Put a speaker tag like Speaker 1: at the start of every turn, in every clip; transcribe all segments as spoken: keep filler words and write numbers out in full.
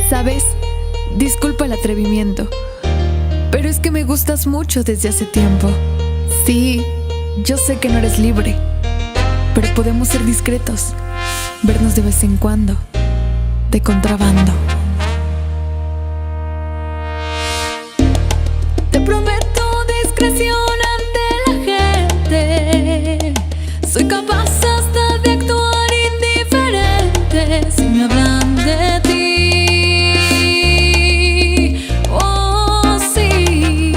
Speaker 1: ¿Sabes? Disculpa el atrevimiento, pero es que me gustas mucho desde hace tiempo. Sí, yo sé que no eres libre, pero podemos ser discretos, vernos de vez en cuando, de contrabando. Te prometo discreción ante la gente. Soy capaz hasta de actuar indiferente si me hablan de ti. Oh, sí.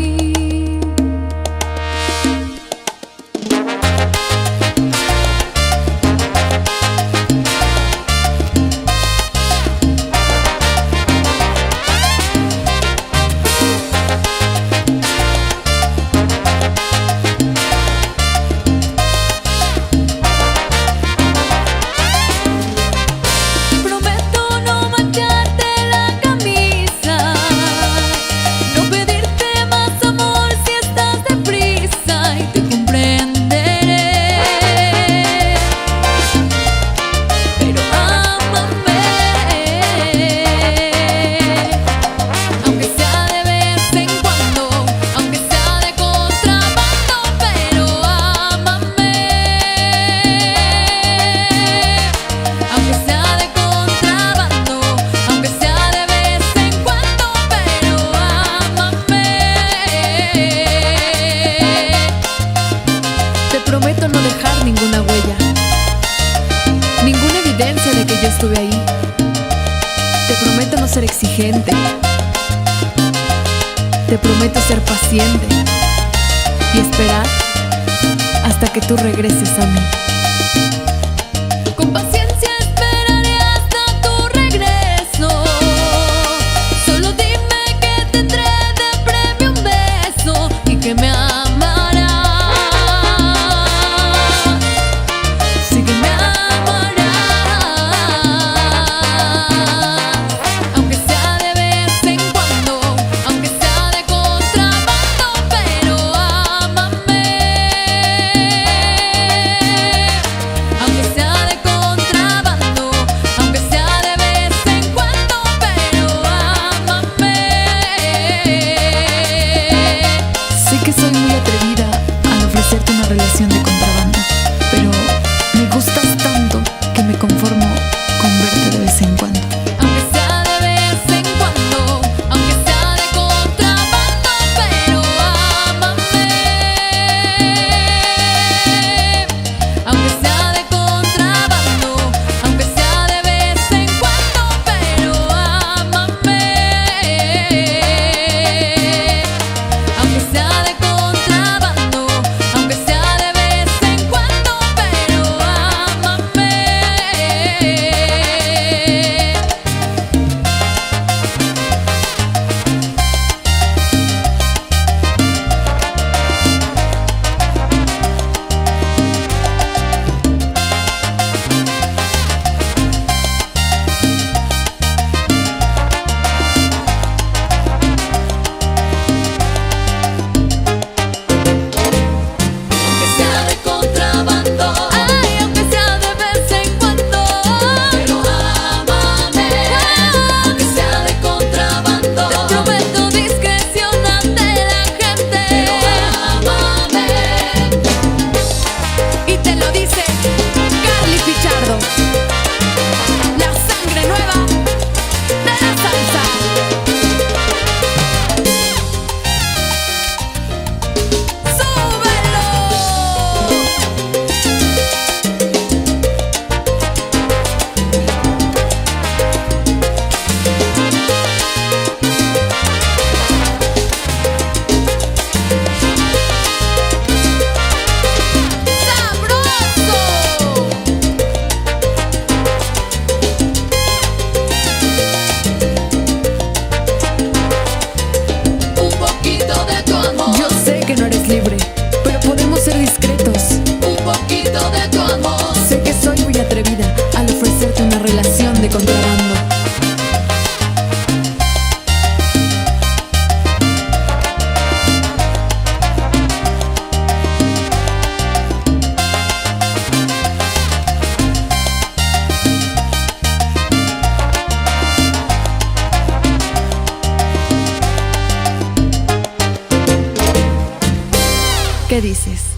Speaker 1: Prometo no dejar ninguna huella, ninguna evidencia de que yo estuve ahí. Te prometo no ser exigente. Te prometo ser paciente y esperar hasta que tú regreses a mí. Con paciencia esperaré hasta tu regreso. Solo dime que tendré de premio un beso y que me amarás. ¿Qué dices?